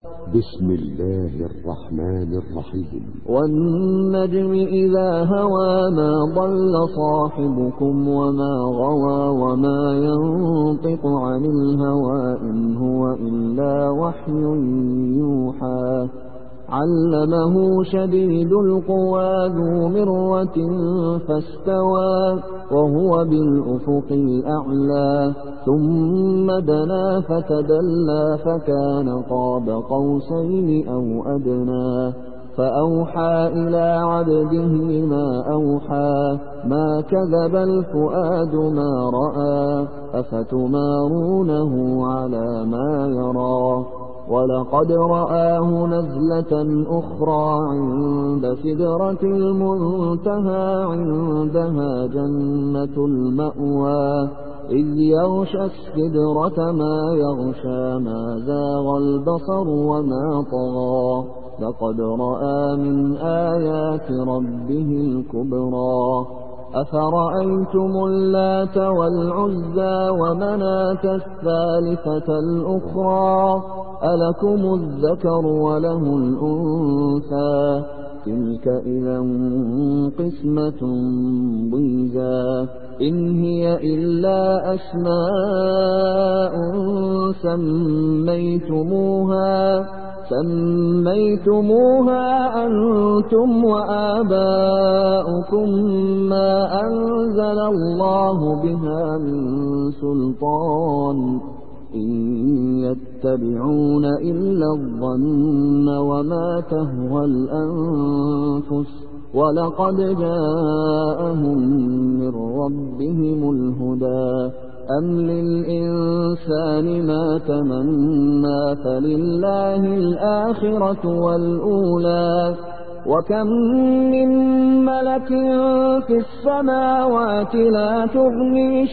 بسم الله الرحمن الرحيم. والنجم إذا هوى ما ضل صاحبكم وما غوى وما ينطق عن الهوى إن هو إلا وحي يوحى علمه شديد القوى ذو مرة فاستوى وهو بالأفق الأعلى ثم دنا فتدلى فكان قاب قوسين أو أدنى فأوحى إلى عبده ما أوحى ما كذب الفؤاد ما رأى أفتمارونه على ما يرى ولقد رآه نزلة أخرى عند سدرة المنتهى عندها جنة المأوى إذ يغشى السدرة ما يغشى ما زاغ البصر وما طغى لقد رأى من آيات ربه الكبرى أفرأيتم اللات والعزى ومناة الثالثة الأخرى ألكم الذكر وله الأنثى تلك إذا قسمة ضيزى إن هي إلا أسماء سميتموها أنتم وآباؤكم ما أنزل الله بها من سلطان إن يتبعون إلا الظن وما تهوى الأنفس ولقد جاءهم من ربهم الهدى أم للإنسان ما تمنى فلله الآخرة والأولى وكم من ملك في السماوات لا تغني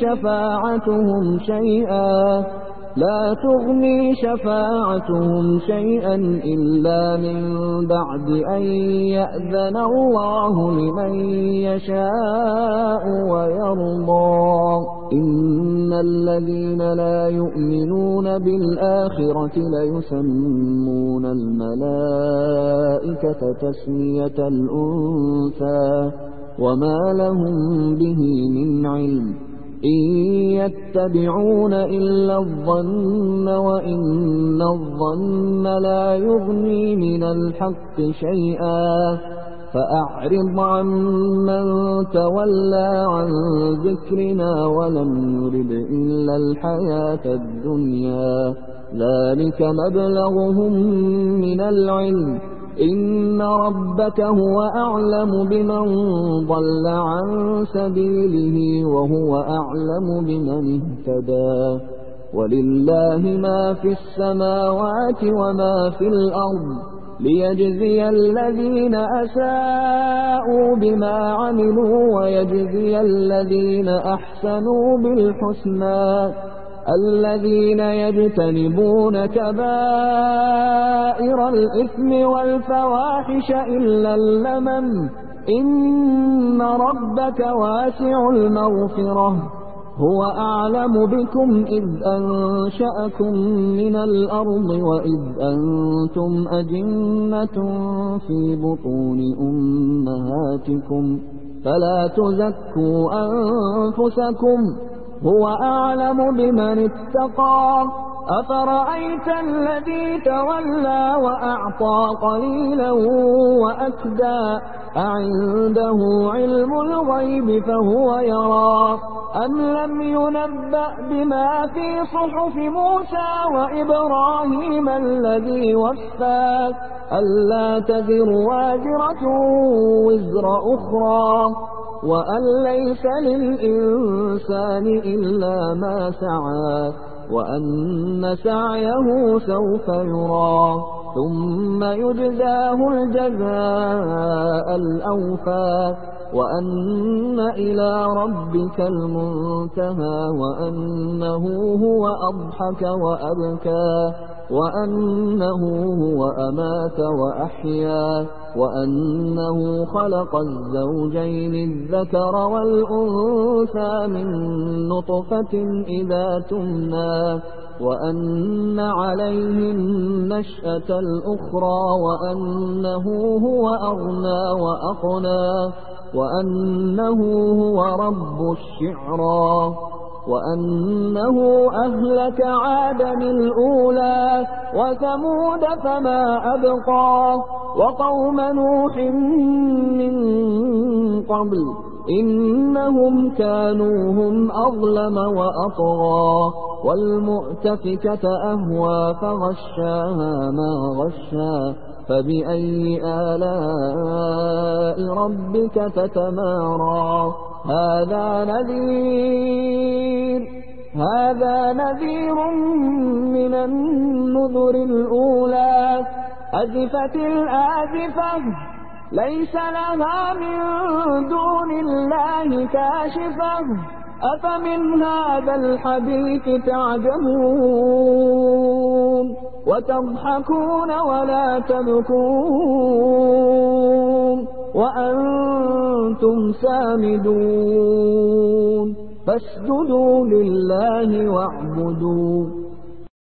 شفاعتهم شيئا إلا من بعد أن يأذن الله لمن يشاء ويرضى إن الذين لا يؤمنون بالآخرة ليسمون الملائكة تسمية الأنثى وما لهم به من علم إن يتبعون إلا الظن وإن الظن لا يغني من الحق شيئا فأعرض عمن تولى عن ذكرنا ولم يرد إلا الحياة الدنيا ذلك مبلغهم من العلم إن ربك هو أعلم بمن ضل عن سبيله وهو أعلم بمن اهتدى ولله ما في السماوات وما في الأرض ليجزي الذين أساءوا بما عملوا ويجزي الذين أحسنوا بالحسنى الذين يجتنبون كبائر الإثم والفواحش إلا اللمم إن ربك واسع المغفرة هو أعلم بكم إذ أنشأكم من الأرض وإذ أنتم أجنة في بطون أمهاتكم فلا تزكوا أنفسكم هو أعلم بمن اتقى أفرأيت الذي تولى وأعطى قليلا وأكدى أعنده علم الغيب فهو يرى أم لم ينبأ بما في صحف موسى وإبراهيم الذي وفى ألا تزر وازرة وزر أخرى وأن ليس للإنسان إلا ما سعى وأن سعيه سوف يرى ثم يجزاه الجزاء الأوفى وأن إلى ربك المنتهى وأنه هو أضحك وأبكى وأنه هو أمات وأحيا وأنه خلق الزوجين الذكر والأنثى من نطفة إذا تمنى وأن عليه النشأة الأخرى وأنه هو أغنى وأقنى وأنه هو رب الشعرى وأنه أهلك عادا الأولى وثمود فما أبقى وقوم نوح من قبل إنهم كانوا هم أظلم وأطغى والمؤتفكة أهوى فغشاها ما غشا فبأي آلاء ربك تتمارى هذا نذير من النذر الأولى أزفت الآزفة ليس لها من دون الله كاشفة أفمن هذا الحديث تعجبون وتضحكون ولا تبكون وأنتم سامدون فاسجدوا لله واعبدوا